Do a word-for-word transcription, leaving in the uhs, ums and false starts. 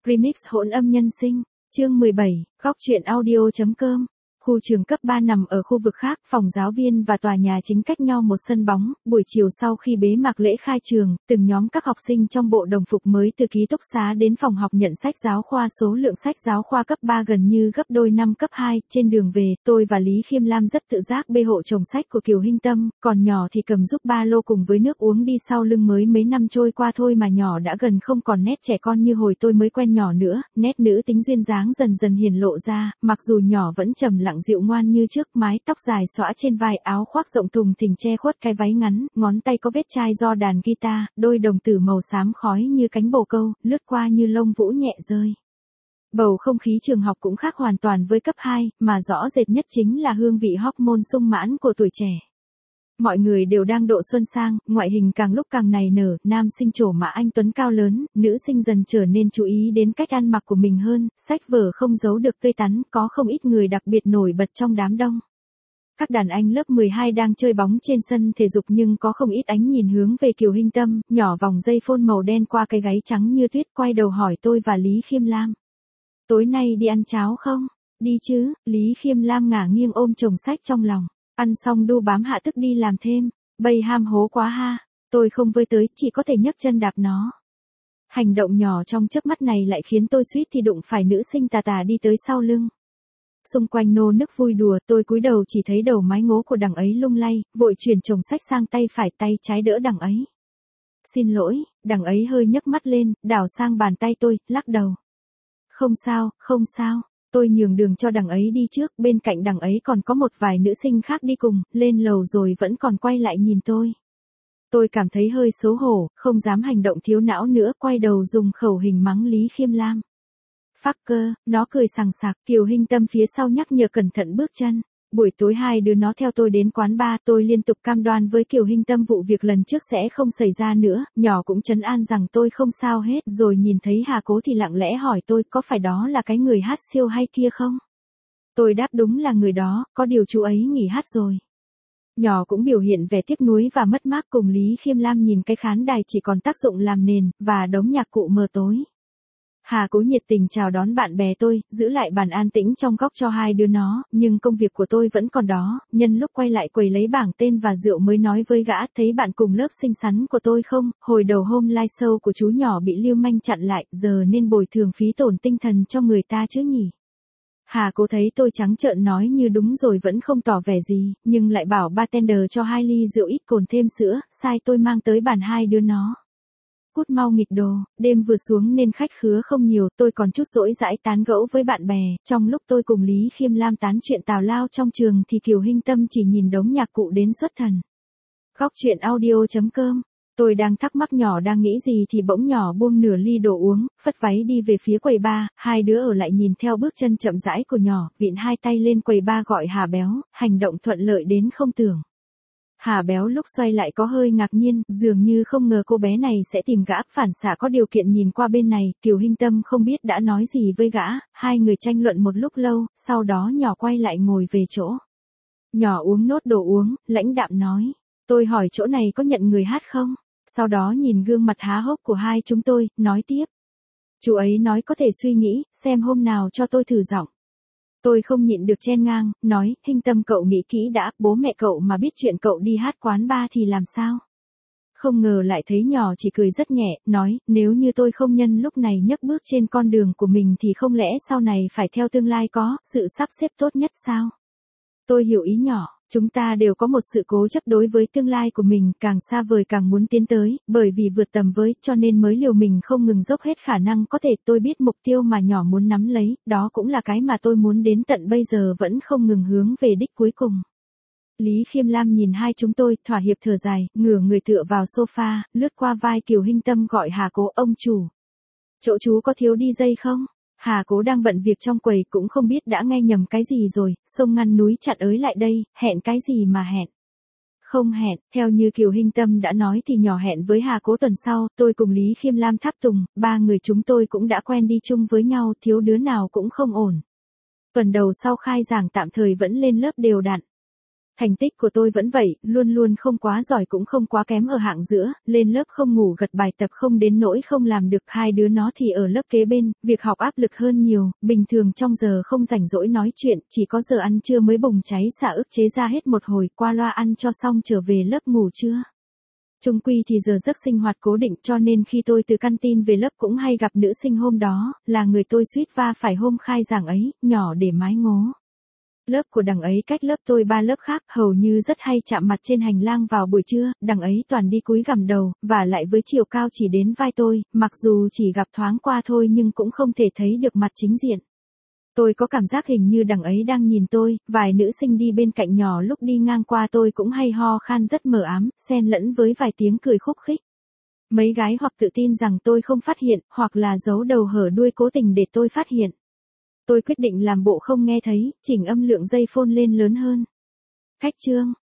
Remix hỗn âm nhân sinh, chương mười bảy, góc truyện audio.com. Khu trường cấp ba nằm ở khu vực khác, phòng giáo viên và tòa nhà chính cách nhau một sân bóng. Buổi chiều sau khi bế mạc lễ khai trường, từng nhóm các học sinh trong bộ đồng phục mới từ ký túc xá đến phòng học nhận sách giáo khoa. Số lượng sách giáo khoa cấp ba gần như gấp đôi năm cấp hai. Trên đường về, tôi và Lý Khiêm Lam rất tự giác bê hộ chồng sách của Kiều Hinh Tâm, còn nhỏ thì cầm giúp ba lô cùng với nước uống đi sau lưng. Mới mấy năm trôi qua thôi mà nhỏ đã gần không còn nét trẻ con như hồi tôi mới quen nhỏ nữa, nét nữ tính duyên dáng dần dần hiển lộ ra, mặc dù nhỏ vẫn trầm lặng dịu ngoan như trước, mái tóc dài xõa trên vai, áo khoác rộng thùng thình che khuất cái váy ngắn, ngón tay có vết chai do đàn guitar, đôi đồng tử màu xám khói như cánh bồ câu, lướt qua như lông vũ nhẹ rơi. Bầu không khí trường học cũng khác hoàn toàn với cấp hai, mà rõ rệt nhất chính là hương vị hormone sung mãn của tuổi trẻ. Mọi người đều đang độ xuân sang, ngoại hình càng lúc càng nảy nở, nam sinh trổ mã anh tuấn cao lớn, nữ sinh dần trở nên chú ý đến cách ăn mặc của mình hơn, sách vở không giấu được tươi tắn, có không ít người đặc biệt nổi bật trong đám đông. Các đàn anh lớp mười hai đang chơi bóng trên sân thể dục nhưng có không ít ánh nhìn hướng về Kiều Hinh Tâm, nhỏ vòng dây phôn màu đen qua cái gáy trắng như tuyết, quay đầu hỏi tôi và Lý Khiêm Lam. Tối nay đi ăn cháo không? Đi chứ, Lý Khiêm Lam ngả nghiêng ôm chồng sách trong lòng. Ăn xong đu bám hạ tức đi làm thêm, bây ham hố quá ha, tôi không với tới, chỉ có thể nhấc chân đạp nó. Hành động nhỏ trong chớp mắt này lại khiến tôi suýt thì đụng phải nữ sinh tà tà đi tới sau lưng. Xung quanh nô nức vui đùa, tôi cúi đầu chỉ thấy đầu mái ngố của đằng ấy lung lay, vội chuyển chồng sách sang tay phải, tay trái đỡ đằng ấy. Xin lỗi, đằng ấy hơi nhấc mắt lên, đảo sang bàn tay tôi, lắc đầu. Không sao, không sao. Tôi nhường đường cho đằng ấy đi trước, bên cạnh đằng ấy còn có một vài nữ sinh khác đi cùng, lên lầu rồi vẫn còn quay lại nhìn tôi. Tôi cảm thấy hơi xấu hổ, không dám hành động thiếu não nữa, quay đầu dùng khẩu hình mắng Lý Khiêm Lam. Fucker, nó cười sằng sặc, Kiều Hinh Tâm phía sau nhắc nhở cẩn thận bước chân. Buổi tối hai đứa nó theo tôi đến quán bar, tôi liên tục cam đoan với Kiều Hinh Tâm vụ việc lần trước sẽ không xảy ra nữa, nhỏ cũng trấn an rằng tôi không sao hết, rồi nhìn thấy Hà Cố thì lặng lẽ hỏi tôi có phải đó là cái người hát siêu hay kia không? Tôi đáp đúng là người đó, có điều chú ấy nghỉ hát rồi. Nhỏ cũng biểu hiện vẻ tiếc nuối và mất mát, cùng Lý Khiêm Lam nhìn cái khán đài chỉ còn tác dụng làm nền, và đống nhạc cụ mờ tối. Hà Cố nhiệt tình chào đón bạn bè tôi, giữ lại bàn an tĩnh trong góc cho hai đứa nó, nhưng công việc của tôi vẫn còn đó, nhân lúc quay lại quầy lấy bảng tên và rượu mới nói với gã, thấy bạn cùng lớp xinh xắn của tôi không, hồi đầu hôm live show của chú nhỏ bị lưu manh chặn lại, giờ nên bồi thường phí tổn tinh thần cho người ta chứ nhỉ. Hà Cố thấy tôi trắng trợn nói như đúng rồi vẫn không tỏ vẻ gì, nhưng lại bảo bartender cho hai ly rượu ít cồn thêm sữa, sai tôi mang tới bàn hai đứa nó. Cút mau nghịch đồ, đêm vừa xuống nên khách khứa không nhiều, tôi còn chút rỗi rãi tán gẫu với bạn bè, trong lúc tôi cùng Lý Khiêm Lam tán chuyện tào lao trong trường thì Kiều Hinh Tâm chỉ nhìn đống nhạc cụ đến xuất thần. Góc truyện audio.com. Tôi đang thắc mắc nhỏ đang nghĩ gì thì bỗng nhỏ buông nửa ly đồ uống, phất váy đi về phía quầy bar, hai đứa ở lại nhìn theo bước chân chậm rãi của nhỏ, vịn hai tay lên quầy bar gọi Hà Béo, hành động thuận lợi đến không tưởng. Hà Béo lúc xoay lại có hơi ngạc nhiên, dường như không ngờ cô bé này sẽ tìm gã, phản xạ có điều kiện nhìn qua bên này, Kiều Hinh Tâm không biết đã nói gì với gã, hai người tranh luận một lúc lâu, sau đó nhỏ quay lại ngồi về chỗ. Nhỏ uống nốt đồ uống, lãnh đạm nói, tôi hỏi chỗ này có nhận người hát không? Sau đó nhìn gương mặt há hốc của hai chúng tôi, nói tiếp. Chú ấy nói có thể suy nghĩ, xem hôm nào cho tôi thử giọng. Tôi không nhịn được chen ngang, nói, Hinh Tâm cậu nghĩ kỹ đã, bố mẹ cậu mà biết chuyện cậu đi hát quán bar thì làm sao? Không ngờ lại thấy nhỏ chỉ cười rất nhẹ, nói, nếu như tôi không nhân lúc này nhấc bước trên con đường của mình thì không lẽ sau này phải theo tương lai có, sự sắp xếp tốt nhất sao? Tôi hiểu ý nhỏ, chúng ta đều có một sự cố chấp đối với tương lai của mình, càng xa vời càng muốn tiến tới, bởi vì vượt tầm với, cho nên mới liều mình không ngừng dốc hết khả năng có thể. Tôi biết mục tiêu mà nhỏ muốn nắm lấy, đó cũng là cái mà tôi muốn đến tận bây giờ vẫn không ngừng hướng về đích cuối cùng. Lý Khiêm Lam nhìn hai chúng tôi, thỏa hiệp thở dài, ngửa người tựa vào sofa, lướt qua vai Kiều Hinh Tâm gọi Hà Cố, ông chủ. Chỗ chú có thiếu đi dây không? Hà Cố đang bận việc trong quầy cũng không biết đã nghe nhầm cái gì rồi, xông ngăn núi chặn ới lại đây, hẹn cái gì mà hẹn. Không hẹn, theo như Kiều Hinh Tâm đã nói thì nhỏ hẹn với Hà Cố tuần sau, tôi cùng Lý Khiêm Lam tháp tùng, ba người chúng tôi cũng đã quen đi chung với nhau, thiếu đứa nào cũng không ổn. Tuần đầu sau khai giảng tạm thời vẫn lên lớp đều đặn. Thành tích của tôi vẫn vậy, luôn luôn không quá giỏi cũng không quá kém ở hạng giữa, lên lớp không ngủ gật bài tập không đến nỗi không làm được. Hai đứa nó thì ở lớp kế bên, việc học áp lực hơn nhiều, bình thường trong giờ không rảnh rỗi nói chuyện, chỉ có giờ ăn trưa mới bùng cháy xả ức chế ra hết một hồi, qua loa ăn cho xong trở về lớp ngủ trưa. Chung quy thì giờ giấc sinh hoạt cố định, cho nên khi tôi từ canteen về lớp cũng hay gặp nữ sinh hôm đó, là người tôi suýt va phải hôm khai giảng ấy, nhỏ để mái ngố. Lớp của đằng ấy cách lớp tôi ba lớp khác, hầu như rất hay chạm mặt trên hành lang vào buổi trưa, đằng ấy toàn đi cúi gằm đầu, và lại với chiều cao chỉ đến vai tôi, mặc dù chỉ gặp thoáng qua thôi nhưng cũng không thể thấy được mặt chính diện. Tôi có cảm giác hình như đằng ấy đang nhìn tôi, vài nữ sinh đi bên cạnh nhỏ lúc đi ngang qua tôi cũng hay ho khan rất mờ ám, xen lẫn với vài tiếng cười khúc khích. Mấy gái hoặc tự tin rằng tôi không phát hiện, hoặc là giấu đầu hở đuôi cố tình để tôi phát hiện. Tôi quyết định làm bộ không nghe thấy, chỉnh âm lượng dây phone lên lớn hơn. Khách trương,